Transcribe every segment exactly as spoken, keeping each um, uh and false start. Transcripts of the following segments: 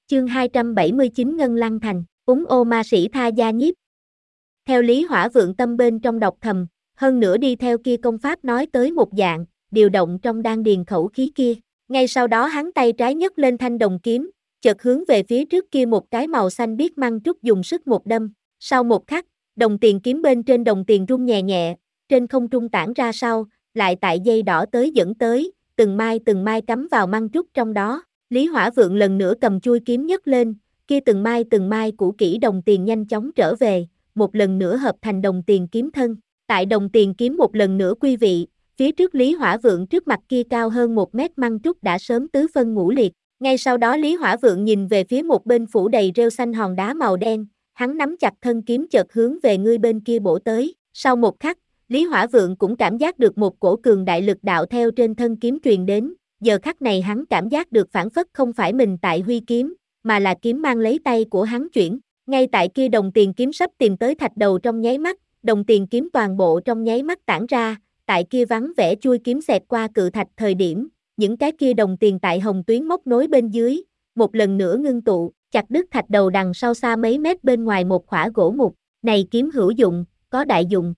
Chương hai trăm bảy mươi chín Ngân Lăng Thành, úng ô ma sĩ tha gia nhiếp. Theo Lý Hỏa Vượng tâm bên trong đọc thầm, hơn nữa đi theo kia công pháp nói tới một dạng, điều động trong đan điền khẩu khí kia. Ngay sau đó hắn tay trái nhấc lên thanh đồng kiếm, chợt hướng về phía trước kia một cái màu xanh biếc măng trúc dùng sức một đâm. Sau một khắc, đồng tiền kiếm bên trên đồng tiền rung nhẹ nhẹ, trên không trung tản ra sau, lại tại dây đỏ tới dẫn tới, từng mai từng mai cắm vào măng trúc trong đó. Lý Hỏa Vượng lần nữa cầm chui kiếm nhấc lên, kia từng mai từng mai cũ kỹ đồng tiền nhanh chóng trở về, một lần nữa hợp thành đồng tiền kiếm thân. Tại đồng tiền kiếm một lần nữa quy vị, phía trước Lý Hỏa Vượng trước mặt kia cao hơn một mét măng trúc đã sớm tứ phân ngũ liệt. Ngay sau đó Lý Hỏa Vượng nhìn về phía một bên phủ đầy rêu xanh hòn đá màu đen, hắn nắm chặt thân kiếm chợt hướng về người bên kia bổ tới. Sau một khắc, Lý Hỏa Vượng cũng cảm giác được một cổ cường đại lực đạo theo trên thân kiếm truyền đến. Giờ khắc này hắn cảm giác được phản phất không phải mình tại huy kiếm, mà là kiếm mang lấy tay của hắn chuyển. Ngay tại kia đồng tiền kiếm sắp tìm tới thạch đầu trong nháy mắt, đồng tiền kiếm toàn bộ trong nháy mắt tản ra, tại kia vắng vẻ chui kiếm xẹt qua cự thạch thời điểm, những cái kia đồng tiền tại hồng tuyến móc nối bên dưới, một lần nữa ngưng tụ, chặt đứt thạch đầu đằng sau xa mấy mét bên ngoài một khỏa gỗ mục. Này kiếm hữu dụng, có đại dụng.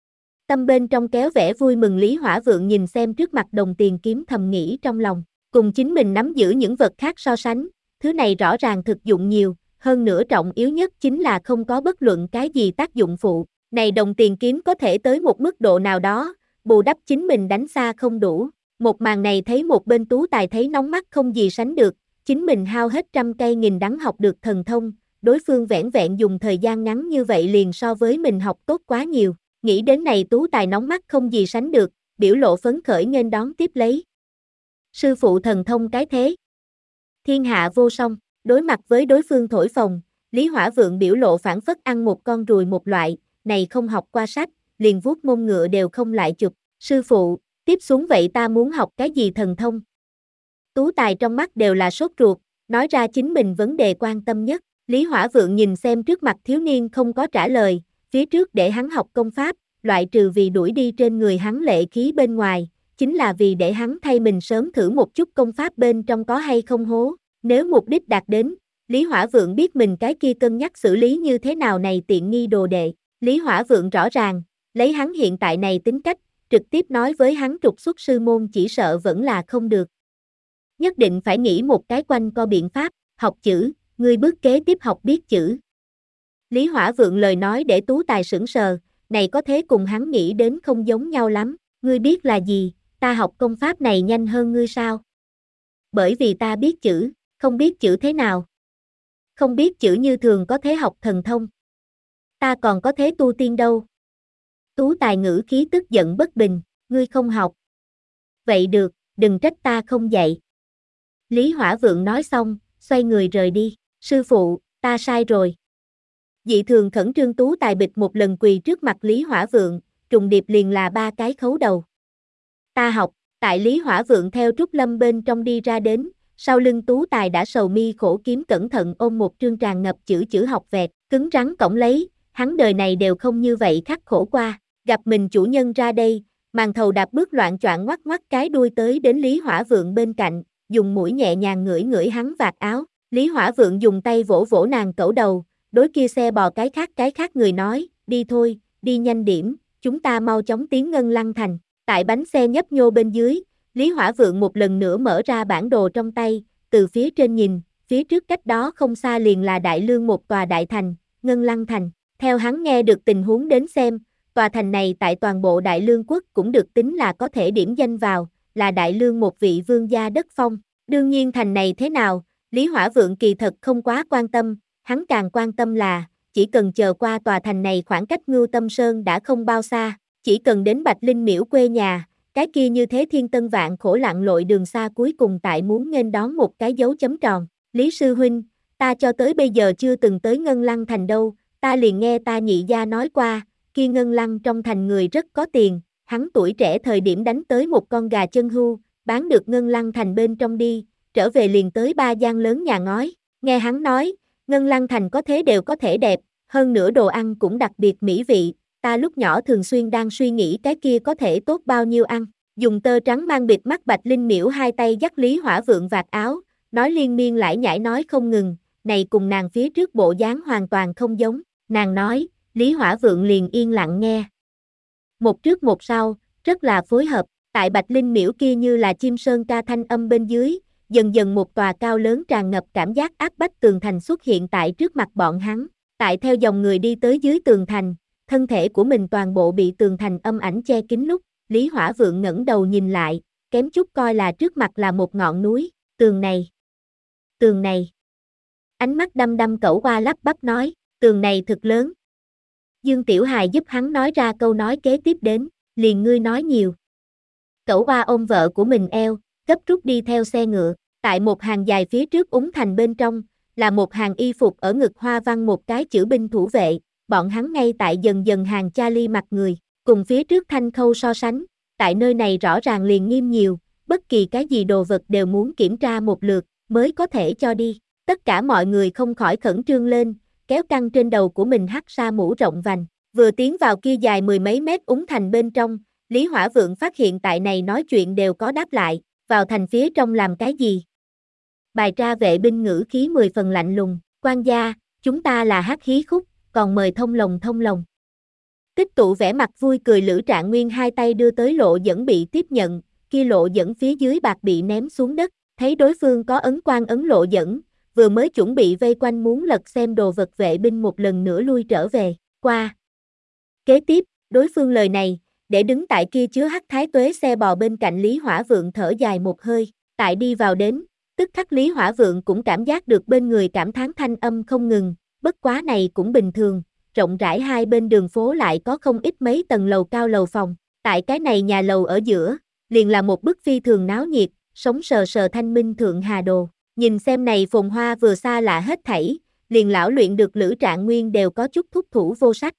Tâm bên trong kéo vẻ vui mừng Lý Hỏa Vượng nhìn xem trước mặt đồng tiền kiếm thầm nghĩ trong lòng, cùng chính mình nắm giữ những vật khác so sánh, thứ này rõ ràng thực dụng nhiều, hơn nữa trọng yếu nhất chính là không có bất luận cái gì tác dụng phụ. Này đồng tiền kiếm có thể tới một mức độ nào đó, bù đắp chính mình đánh xa không đủ. Một màn này thấy một bên Tú Tài thấy nóng mắt không gì sánh được, chính mình hao hết trăm cây nghìn đắng học được thần thông, đối phương vẻn vẹn dùng thời gian ngắn như vậy liền so với mình học tốt quá nhiều. Nghĩ đến này Tú Tài nóng mắt không gì sánh được, biểu lộ phấn khởi nghênh đón tiếp lấy. Sư phụ thần thông cái thế. Thiên hạ vô song, đối mặt với đối phương thổi phồng, Lý Hỏa Vượng biểu lộ phản phất ăn một con ruồi một loại, này không học qua sách, liền vuốt mông ngựa đều không lại chụp. Sư phụ, tiếp xuống vậy ta muốn học cái gì thần thông? Tú Tài trong mắt đều là sốt ruột, nói ra chính mình vấn đề quan tâm nhất. Lý Hỏa Vượng nhìn xem trước mặt thiếu niên không có trả lời. Phía trước để hắn học công pháp, loại trừ vì đuổi đi trên người hắn lệ khí bên ngoài, chính là vì để hắn thay mình sớm thử một chút công pháp bên trong có hay không hố. Nếu mục đích đạt đến, Lý Hỏa Vượng biết mình cái kia cân nhắc xử lý như thế nào này tiện nghi đồ đệ. Lý Hỏa Vượng rõ ràng, lấy hắn hiện tại này tính cách, trực tiếp nói với hắn trục xuất sư môn chỉ sợ vẫn là không được. Nhất định phải nghĩ một cái quanh co biện pháp, học chữ, ngươi bước kế tiếp học biết chữ. Lý Hỏa Vượng lời nói để Tú Tài sững sờ, này có thế cùng hắn nghĩ đến không giống nhau lắm, ngươi biết là gì, ta học công pháp này nhanh hơn ngươi sao? Bởi vì ta biết chữ, không biết chữ thế nào? Không biết chữ như thường có thế học thần thông. Ta còn có thế tu tiên đâu. Tú Tài ngữ khí tức giận bất bình, ngươi không học. Vậy được, đừng trách ta không dạy. Lý Hỏa Vượng nói xong, xoay người rời đi, sư phụ, ta sai rồi. Dị thường khẩn trương Tú Tài bịch một lần quỳ trước mặt Lý Hỏa Vượng, trùng điệp liền là ba cái khấu đầu. Ta học, tại Lý Hỏa Vượng theo Trúc Lâm bên trong đi ra đến, sau lưng Tú Tài đã sầu mi khổ kiếm cẩn thận ôm một trương tràn ngập chữ chữ học vẹt, cứng rắn cõng lấy, hắn đời này đều không như vậy khắc khổ qua, gặp mình chủ nhân ra đây, màn thầu đạp bước loạn choạng ngoắc ngoắc cái đuôi tới đến Lý Hỏa Vượng bên cạnh, dùng mũi nhẹ nhàng ngửi ngửi hắn vạt áo, Lý Hỏa Vượng dùng tay vỗ vỗ nàng cẩu đầu. Đối kia xe bò cái khác cái khác người nói, đi thôi, đi nhanh điểm, chúng ta mau chóng tiến Ngân Lăng Thành. Tại bánh xe nhấp nhô bên dưới, Lý Hỏa Vượng một lần nữa mở ra bản đồ trong tay, từ phía trên nhìn, phía trước cách đó không xa liền là Đại Lương một tòa đại thành, Ngân Lăng Thành. Theo hắn nghe được tình huống đến xem, tòa thành này tại toàn bộ Đại Lương quốc cũng được tính là có thể điểm danh vào, là Đại Lương một vị vương gia đất phong. Đương nhiên thành này thế nào, Lý Hỏa Vượng kỳ thật không quá quan tâm. Hắn càng quan tâm là, chỉ cần chờ qua tòa thành này khoảng cách Ngưu Tâm Sơn đã không bao xa, chỉ cần đến Bạch Linh miễu quê nhà, cái kia như thế thiên tân vạn khổ lặn lội đường xa cuối cùng tại muốn nghênh đón một cái dấu chấm tròn. Lý sư huynh, ta cho tới bây giờ chưa từng tới Ngân Lăng Thành đâu, ta liền nghe ta nhị gia nói qua, kia Ngân Lăng trong thành người rất có tiền, hắn tuổi trẻ thời điểm đánh tới một con gà chân hưu, bán được Ngân Lăng Thành bên trong đi, trở về liền tới ba gian lớn nhà ngói, nghe hắn nói, Ngân Lăng Thành có thế đều có thể đẹp, hơn nữa đồ ăn cũng đặc biệt mỹ vị, ta lúc nhỏ thường xuyên đang suy nghĩ cái kia có thể tốt bao nhiêu ăn. Dùng tơ trắng mang bịt mắt Bạch Linh miễu hai tay dắt Lý Hỏa Vượng vạt áo, nói liên miên lải nhải nói không ngừng, này cùng nàng phía trước bộ dáng hoàn toàn không giống, nàng nói, Lý Hỏa Vượng liền yên lặng nghe. Một trước một sau, rất là phối hợp, tại Bạch Linh miễu kia như là chim sơn ca thanh âm bên dưới, dần dần một tòa cao lớn tràn ngập cảm giác áp bách tường thành xuất hiện tại trước mặt bọn hắn, tại theo dòng người đi tới dưới tường thành, thân thể của mình toàn bộ bị tường thành âm ảnh che kín lúc, Lý Hỏa Vượng ngẩng đầu nhìn lại, kém chút coi là trước mặt là một ngọn núi, tường này, tường này. Ánh mắt đăm đăm Cẩu Oa lắp bắp nói, tường này thực lớn. Dương Tiểu Hài giúp hắn nói ra câu nói kế tiếp đến, liền ngươi nói nhiều. Cẩu Oa ôm vợ của mình eo, gấp rút đi theo xe ngựa, tại một hàng dài phía trước úng thành bên trong, là một hàng y phục ở ngực hoa văn một cái chữ binh thủ vệ, bọn hắn ngay tại dần dần hàng Charlie mặt người, cùng phía trước Thanh Khâu so sánh, tại nơi này rõ ràng liền nghiêm nhiều, bất kỳ cái gì đồ vật đều muốn kiểm tra một lượt, mới có thể cho đi. Tất cả mọi người không khỏi khẩn trương lên, kéo căng trên đầu của mình hắt ra mũ rộng vành, vừa tiến vào kia dài mười mấy mét úng thành bên trong, Lý Hỏa Vượng phát hiện tại này nói chuyện đều có đáp lại, vào thành phía trong làm cái gì? Bài tra vệ binh ngữ khí mười phần lạnh lùng, quan gia, chúng ta là hát hí khúc, còn mời thông lồng thông lồng. Tích tụ vẻ mặt vui cười Lữ Trạng Nguyên hai tay đưa tới lộ dẫn bị tiếp nhận, kia lộ dẫn phía dưới bạc bị ném xuống đất, thấy đối phương có ấn quan ấn lộ dẫn, vừa mới chuẩn bị vây quanh muốn lật xem đồ vật vệ binh một lần nữa lui trở về, qua. Kế tiếp, đối phương lời này, để đứng tại kia chứa hắc thái tuế xe bò bên cạnh Lý Hỏa Vượng thở dài một hơi, tại đi vào đến, tức khắc Lý Hỏa Vượng cũng cảm giác được bên người cảm thán thanh âm không ngừng, bất quá này cũng bình thường, rộng rãi hai bên đường phố lại có không ít mấy tầng lầu cao lầu phòng, tại cái này nhà lầu ở giữa, liền là một bức phi thường náo nhiệt, sống sờ sờ thanh minh thượng hà đồ, nhìn xem này phồn hoa vừa xa lạ hết thảy, liền lão luyện được Lữ Trạng Nguyên đều có chút thúc thủ vô sách.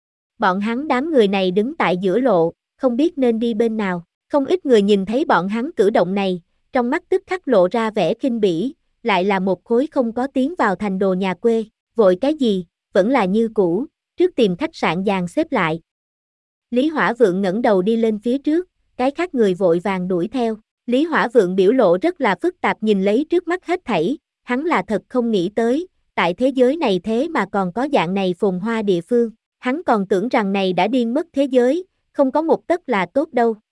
Bọn hắn đám người này đứng tại giữa lộ, không biết nên đi bên nào, không ít người nhìn thấy bọn hắn cử động này, trong mắt tức khắc lộ ra vẻ khinh bỉ, lại là một khối không có tiến vào thành đồ nhà quê, vội cái gì, vẫn là như cũ, trước tìm khách sạn dàn xếp lại. Lý Hỏa Vượng ngẩng đầu đi lên phía trước, cái khác người vội vàng đuổi theo, Lý Hỏa Vượng biểu lộ rất là phức tạp nhìn lấy trước mắt hết thảy, hắn là thật không nghĩ tới, tại thế giới này thế mà còn có dạng này phồn hoa địa phương, hắn còn tưởng rằng này đã điên mất thế giới, không có một tấc là tốt đâu.